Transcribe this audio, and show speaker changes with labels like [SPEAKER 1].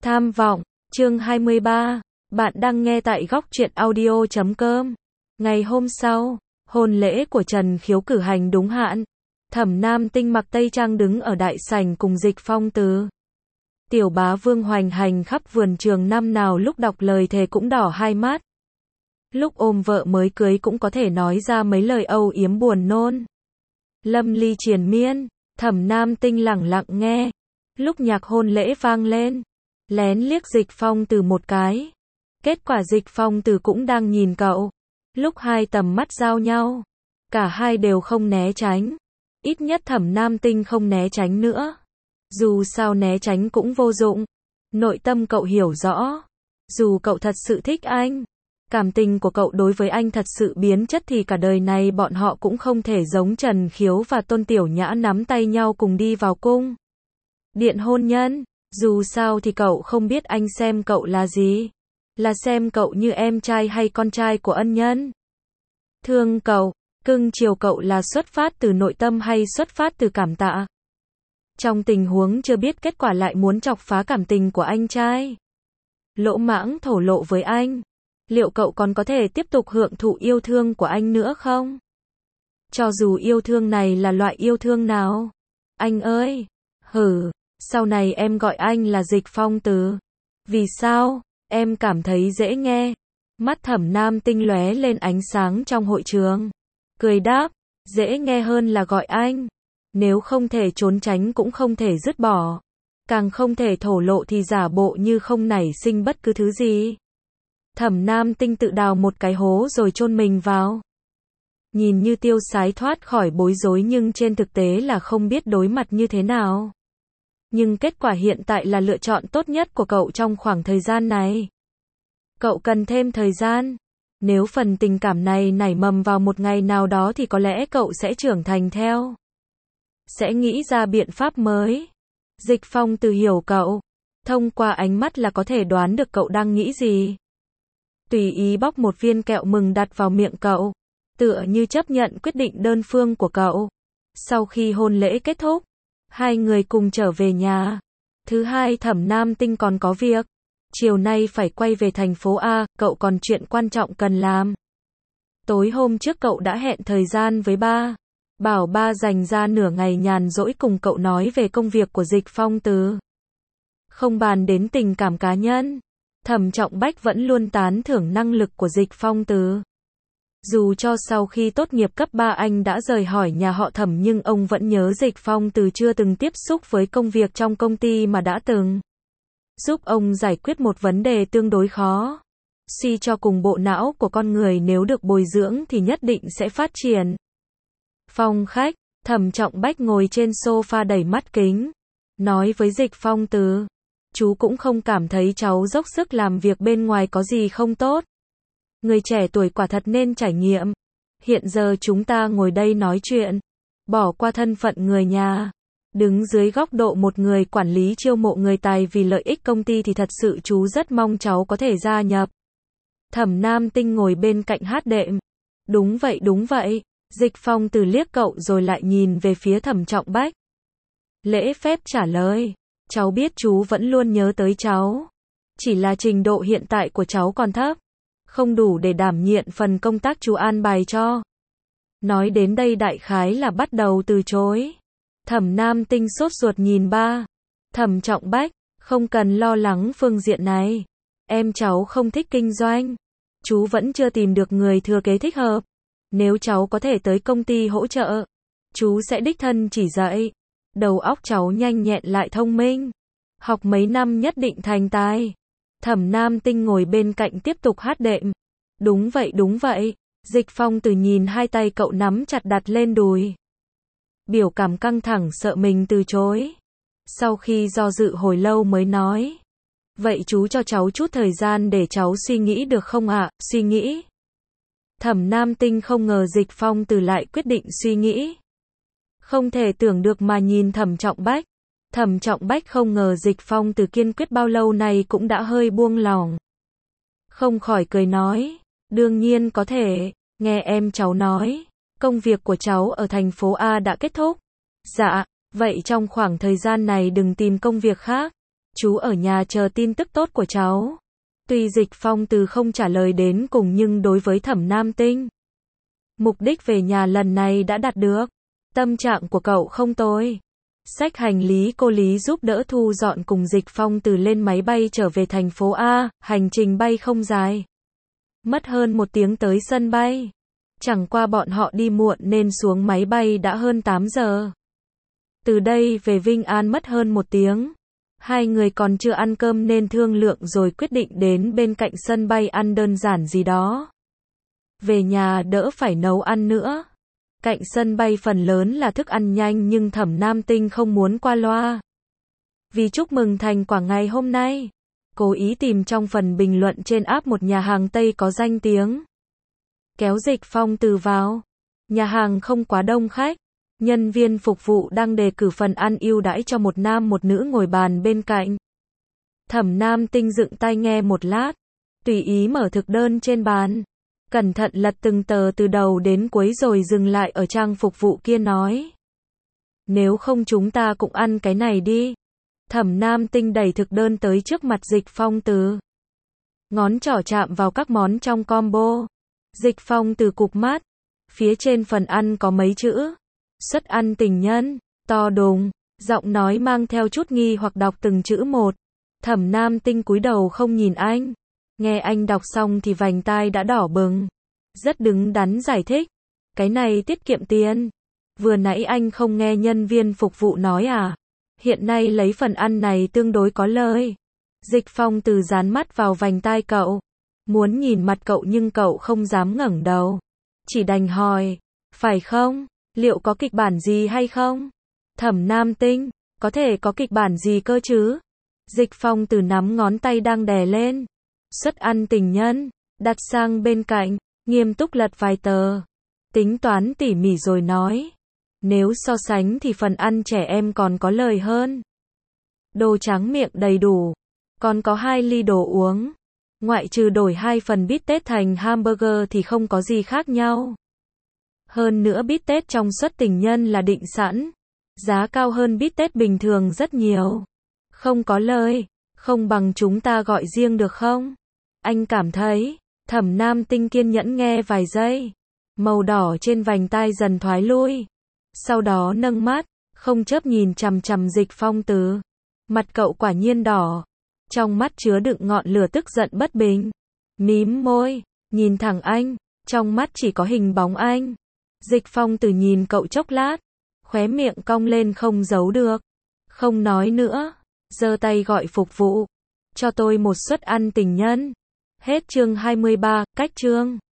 [SPEAKER 1] Tham vọng, chương 23. Bạn đang nghe tại góc truyện audio.com. Ngày hôm sau, hôn lễ của Trần Khiếu cử hành đúng hạn. Thẩm Nam Tinh mặc tây trang đứng ở đại sảnh cùng Dịch Phong Từ. Tiểu bá vương hoành hành khắp vườn trường, năm nào lúc đọc lời thề cũng đỏ hai mắt. Lúc ôm vợ mới cưới cũng có thể nói ra mấy lời âu yếm buồn nôn. Lâm ly triền miên, Thẩm Nam Tinh lẳng lặng nghe. Lúc nhạc hôn lễ vang lên, lén liếc Dịch Phong Từ một cái. Kết quả Dịch Phong Từ cũng đang nhìn cậu. Lúc hai tầm mắt giao nhau, cả hai đều không né tránh. Ít nhất Thẩm Nam Tinh không né tránh nữa. Dù sao né tránh cũng vô dụng. Nội tâm cậu hiểu rõ. Dù cậu thật sự thích anh, cảm tình của cậu đối với anh thật sự biến chất thì cả đời này bọn họ cũng không thể giống Trần Khiếu và Tôn Tiểu Nhã nắm tay nhau cùng đi vào cung điện hôn nhân. Dù sao thì cậu không biết anh xem cậu là gì. Là xem cậu như em trai hay con trai của ân nhân. Thương cậu, cưng chiều cậu là xuất phát từ nội tâm hay xuất phát từ cảm tạ. Trong tình huống chưa biết kết quả lại muốn chọc phá cảm tình của anh trai, lỗ mãng thổ lộ với anh, liệu cậu còn có thể tiếp tục hưởng thụ yêu thương của anh nữa không? Cho dù yêu thương này là loại yêu thương nào. Anh ơi, sau này em gọi anh là Dịch Phong Từ. Vì sao? Em cảm thấy dễ nghe. Mắt Thẩm Nam Tinh lóe lên ánh sáng trong hội trường. Cười đáp, dễ nghe hơn là gọi anh. Nếu không thể trốn tránh cũng không thể dứt bỏ. Càng không thể thổ lộ thì giả bộ như không nảy sinh bất cứ thứ gì. Thẩm Nam Tinh tự đào một cái hố rồi chôn mình vào. Nhìn như tiêu sái thoát khỏi bối rối nhưng trên thực tế là không biết đối mặt như thế nào. Nhưng kết quả hiện tại là lựa chọn tốt nhất của cậu trong khoảng thời gian này. Cậu cần thêm thời gian. Nếu phần tình cảm này nảy mầm vào một ngày nào đó thì có lẽ cậu sẽ trưởng thành theo. Sẽ nghĩ ra biện pháp mới. Dịch Phong Từ hiểu cậu. Thông qua ánh mắt là có thể đoán được cậu đang nghĩ gì. Tùy ý bóc một viên kẹo mừng đặt vào miệng cậu. Tựa như chấp nhận quyết định đơn phương của cậu. Sau khi hôn lễ kết thúc, hai người cùng trở về nhà. Thứ hai Thẩm Nam Tinh còn có việc. Chiều nay phải quay về thành phố A, cậu còn chuyện quan trọng cần làm. Tối hôm trước cậu đã hẹn thời gian với ba. Bảo ba dành ra nửa ngày nhàn rỗi cùng cậu nói về công việc của Dịch Phong Từ. Không bàn đến tình cảm cá nhân. Thẩm Trọng Bách vẫn luôn tán thưởng năng lực của Dịch Phong Từ. Dù cho sau khi tốt nghiệp cấp 3 anh đã rời khỏi nhà họ Thẩm nhưng ông vẫn nhớ Dịch Phong Từ chưa từng tiếp xúc với công việc trong công ty mà đã từng giúp ông giải quyết một vấn đề tương đối khó. Suy cho cùng bộ não của con người nếu được bồi dưỡng thì nhất định sẽ phát triển. Phòng khách, Thẩm Trọng Bách ngồi trên sofa đẩy mắt kính. Nói với Dịch Phong Từ, chú cũng không cảm thấy cháu dốc sức làm việc bên ngoài có gì không tốt. Người trẻ tuổi quả thật nên trải nghiệm. Hiện giờ chúng ta ngồi đây nói chuyện. Bỏ qua thân phận người nhà. Đứng dưới góc độ một người quản lý chiêu mộ người tài vì lợi ích công ty thì thật sự chú rất mong cháu có thể gia nhập. Thẩm Nam Tinh ngồi bên cạnh hát đệm. Đúng vậy. Dịch Phong Từ liếc cậu rồi lại nhìn về phía Thẩm Trọng Bách. Lễ phép trả lời. Cháu biết chú vẫn luôn nhớ tới cháu. Chỉ là trình độ hiện tại của cháu còn thấp. Không đủ để đảm nhiệm phần công tác chú an bài cho. Nói đến đây đại khái là bắt đầu từ chối. Thẩm Nam Tinh sốt ruột nhìn ba. Thẩm Trọng Bách, không cần lo lắng phương diện này. Em cháu không thích kinh doanh. Chú vẫn chưa tìm được người thừa kế thích hợp. Nếu cháu có thể tới công ty hỗ trợ, chú sẽ đích thân chỉ dạy. Đầu óc cháu nhanh nhẹn lại thông minh. Học mấy năm nhất định thành tài. Thẩm Nam Tinh ngồi bên cạnh tiếp tục hát đệm. Đúng vậy. Dịch Phong Từ nhìn hai tay cậu nắm chặt đặt lên đùi. Biểu cảm căng thẳng sợ mình từ chối. Sau khi do dự hồi lâu mới nói. Vậy chú cho cháu chút thời gian để cháu suy nghĩ được không ạ? Suy nghĩ. Thẩm Nam Tinh không ngờ Dịch Phong Từ lại quyết định suy nghĩ. Không thể tưởng được mà nhìn Thẩm Trọng Bách. Thẩm Trọng Bách không ngờ Dịch Phong Từ kiên quyết bao lâu này cũng đã hơi buông lỏng. Không khỏi cười nói. Đương nhiên có thể, nghe em cháu nói. Công việc của cháu ở thành phố A đã kết thúc. Dạ, vậy trong khoảng thời gian này đừng tìm công việc khác. Chú ở nhà chờ tin tức tốt của cháu. Tuy Dịch Phong Từ không trả lời đến cùng nhưng đối với Thẩm Nam Tinh, mục đích về nhà lần này đã đạt được. Tâm trạng của cậu không tồi. Xách hành lý cô Lý giúp đỡ thu dọn cùng Dịch Phong Từ lên máy bay trở về thành phố A, hành trình bay không dài. Mất hơn 1 tiếng tới sân bay. Chẳng qua bọn họ đi muộn nên xuống máy bay đã hơn 8 giờ. Từ đây về Vinh An mất hơn 1 tiếng. Hai người còn chưa ăn cơm nên thương lượng rồi quyết định đến bên cạnh sân bay ăn đơn giản gì đó. Về nhà đỡ phải nấu ăn nữa. Cạnh sân bay phần lớn là thức ăn nhanh nhưng Thẩm Nam Tinh không muốn qua loa. Vì chúc mừng thành quả ngày hôm nay, cố ý tìm trong phần bình luận trên app một nhà hàng Tây có danh tiếng. Kéo Dịch Phong Từ vào. Nhà hàng không quá đông khách. Nhân viên phục vụ đang đề cử phần ăn ưu đãi cho một nam một nữ ngồi bàn bên cạnh. Thẩm Nam Tinh dựng tai nghe một lát, tùy ý mở thực đơn trên bàn, cẩn thận lật từng tờ từ đầu đến cuối rồi dừng lại ở trang phục vụ kia nói. Nếu không chúng ta cũng ăn cái này đi. Thẩm Nam Tinh đẩy thực đơn tới trước mặt Dịch Phong Từ. Ngón trỏ chạm vào các món trong combo. Dịch Phong Từ cụp mắt. Phía trên phần ăn có mấy chữ. Suất ăn tình nhân, to đùng, giọng nói mang theo chút nghi hoặc đọc từng chữ một. Thẩm Nam Tinh cúi đầu không nhìn anh. Nghe anh đọc xong thì vành tai đã đỏ bừng. Rất đứng đắn giải thích. Cái này tiết kiệm tiền. Vừa nãy anh không nghe nhân viên phục vụ nói à? Hiện nay lấy phần ăn này tương đối có lời. Dịch Phong Từ dán mắt vào vành tai cậu. Muốn nhìn mặt cậu nhưng cậu không dám ngẩng đầu. Chỉ đành hỏi, phải không? Liệu có kịch bản gì hay không? Thẩm Nam Tinh, có thể có kịch bản gì cơ chứ? Dịch Phong Từ nắm ngón tay đang đè lên. Suất ăn tình nhân, đặt sang bên cạnh, nghiêm túc lật vài tờ. Tính toán tỉ mỉ rồi nói. Nếu so sánh thì phần ăn trẻ em còn có lời hơn. Đồ tráng miệng đầy đủ. Còn có 2 ly đồ uống. Ngoại trừ đổi 2 phần bít tết thành hamburger thì không có gì khác nhau. Hơn nữa bít tết trong suất tình nhân là định sẵn. Giá cao hơn bít tết bình thường rất nhiều. Không có lời. Không bằng chúng ta gọi riêng được không? Anh cảm thấy. Thẩm Nam Tinh kiên nhẫn nghe vài giây. Màu đỏ trên vành tai dần thoái lui. Sau đó nâng mắt, không chớp nhìn chằm chằm Dịch Phong Từ. Mặt cậu quả nhiên đỏ. Trong mắt chứa đựng ngọn lửa tức giận bất bình. Mím môi, nhìn thẳng anh. Trong mắt chỉ có hình bóng anh. Dịch Phong Từ nhìn cậu chốc lát. Khóe miệng cong lên không giấu được. Không nói nữa. Giơ tay gọi phục vụ. Cho tôi một suất ăn tình nhân. Hết chương 23, cách chương.